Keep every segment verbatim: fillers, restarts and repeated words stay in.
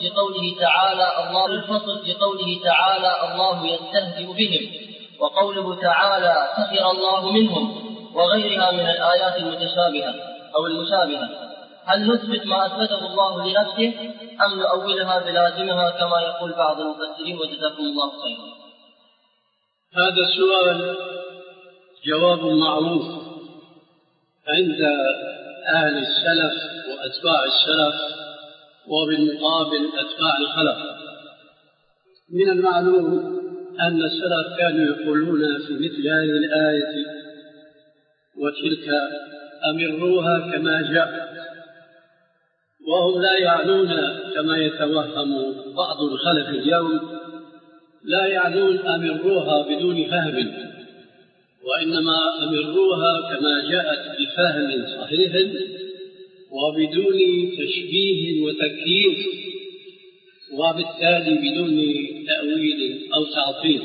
في قوله تعالى الله الفصل في قوله تعالى الله يستهزئ بهم، وقوله تعالى سخر الله منهم، وغيرها من الآيات المتشابهة أو المشابهة، هل نثبت ما أثبته الله لنفسه أم نؤولها بلازمها كما يقول بعض المفسرين؟ وجزاكم الله خيرا. هذا السؤال جواب معروف عند أهل السلف وأتباع السلف، وبالمقابل أتباع الخلف. من المعلوم أن السلف كانوا يقولون في مثل هذه الآية وتلك أمروها كما جاءت، وهم لا يعنون كما يتوهم بعض الخلف اليوم، لا يعنون أمروها بدون فهم، وإنما أمروها كما جاءت بفهم صحيح وبدون تشبيه وتكييف، وبالتالي بدون تأويل أو تعطيل.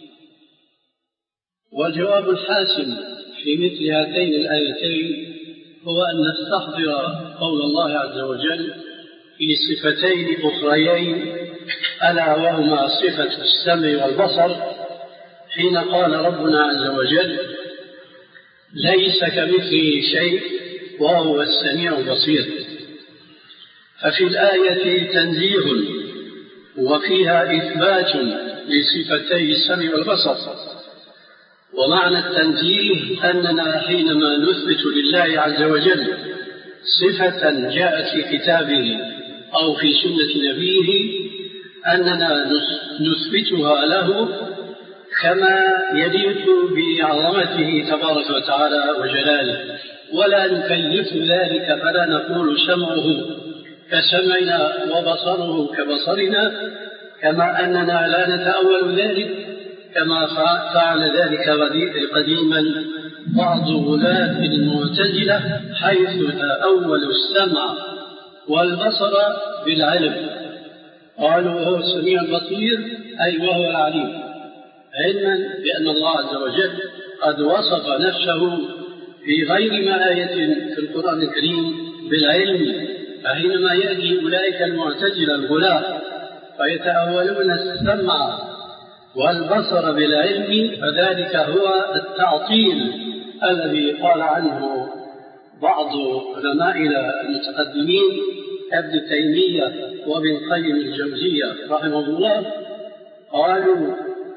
والجواب الحاسم في مثل هاتين الآيتين هو أن نستحضر قول الله عز وجل في صفتين أخريين، ألا وهما صفة السمع والبصر، حين قال ربنا عز وجل ليس كمثله شيء وهو السميع البصير. ففي الآية تنزيه وفيها إثبات لصفتي السمع والبصر. ومعنى التنزيه أننا حينما نثبت لله عز وجل صفة جاءت في كتابه أو في سنة نبيه أننا نثبتها له كما يليق بعظمته تبارك وتعالى وجلاله، ولا نكيف ذلك، فلا نقول سمعه كسمعنا وبصره كبصرنا، كما أننا لا نتأول ذلك كما فعل ذلك قديما بعض غلاة المعتزلة، حيث تأولوا السمع والبصر بالعلم، قالوا هو السميع البصير أي وهو العليم، علما بأن الله عز وجل قد وصف نفسه في غير ما آية في القرآن الكريم بالعلم. فحينما يأتي أولئك المعتزلة الغلاة فيتأولون السمع والبصر بالعلم، فذلك هو التعطيل الذي قال عنه بعض علمائنا المتقدمين كابن تيمية وابن القيم الجوزية رحمه الله، قالوا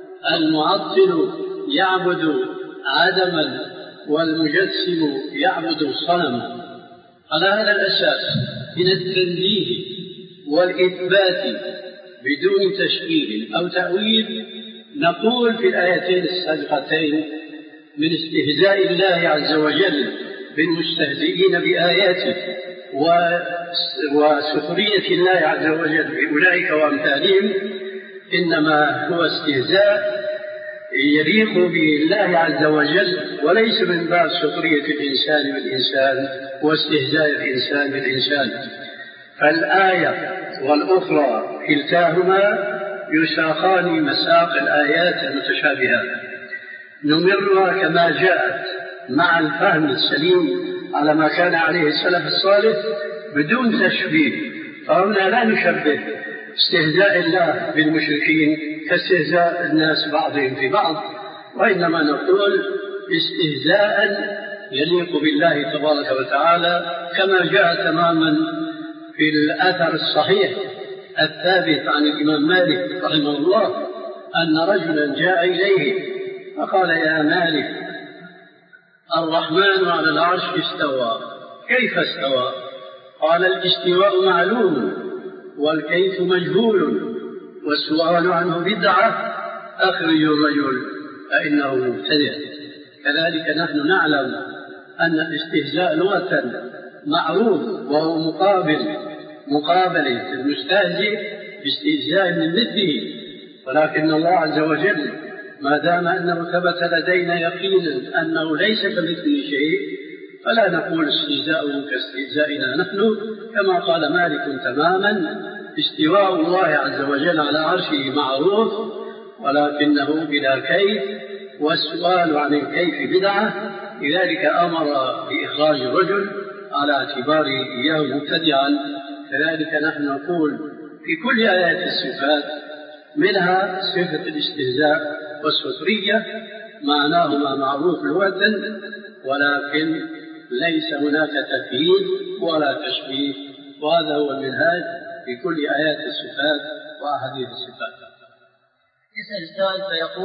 المعطل يعبد عدما والمجسم يعبد الصنم. على هذا الأساس من التنزيه والإثبات بدون تشبيه أو تأويل نقول في الآيتين السابقتين من استهزاء الله عز وجل بالمستهزئين بآياته وسخرية الله عز وجل بأولئك وأمثالهم إنما هو استهزاء يليق بالله عز وجل، وليس من باب سخرية الإنسان بالإنسان واستهزاء الإنسان بالإنسان. فالآية والأخرى كلتاهما يساقان مساق الآيات المتشابهات، نمرها كما جاءت مع الفهم السليم على ما كان عليه السلف الصالح بدون تشبيه. فهنا لا نشبه استهزاء الله بالمشركين كاستهزاء الناس بعضهم في بعض، وإنما نقول استهزاء يليق بالله تبارك وتعالى كما جاء تماما في الأثر الصحيح الثابت عن الإمام مالك رحمه الله أن رجلا جاء إليه فقال يا مالك الرحمن على العرش استوى، كيف استوى؟ قال الاستواء معلوم والكيف مجهول والسؤال عنه بدعة، أخرجوا الرجل فإنه مبتدع. كذلك نحن نعلم أن الاستهزاء لغة معروف وهو مقابل مقابلة المستهزئ باستهزاء من مثله، ولكن الله عز وجل ما دام أنه ثبت لدينا يقينا أنه ليس كمثله شيء فلا نقول استهزاؤه كاستهزائنا نحن، كما قال مالك تماما استواء الله عز وجل على عرشه معروف ولكنه بلا كيف، والسؤال عن الكيف بدعة، لذلك أمر بإخراج الرجل على اعتباره إياه مبتدعا. كذلك نحن نقول في كل آيات الصفات، منها صفة الاستهزاء والسخرية، معناهما معروف لغة، ولكن ليس هناك تكييف ولا تشبيه، وهذا هو المنهاج في كل آيات الصفات وأحاديث الصفات. يسأل السائل فيقول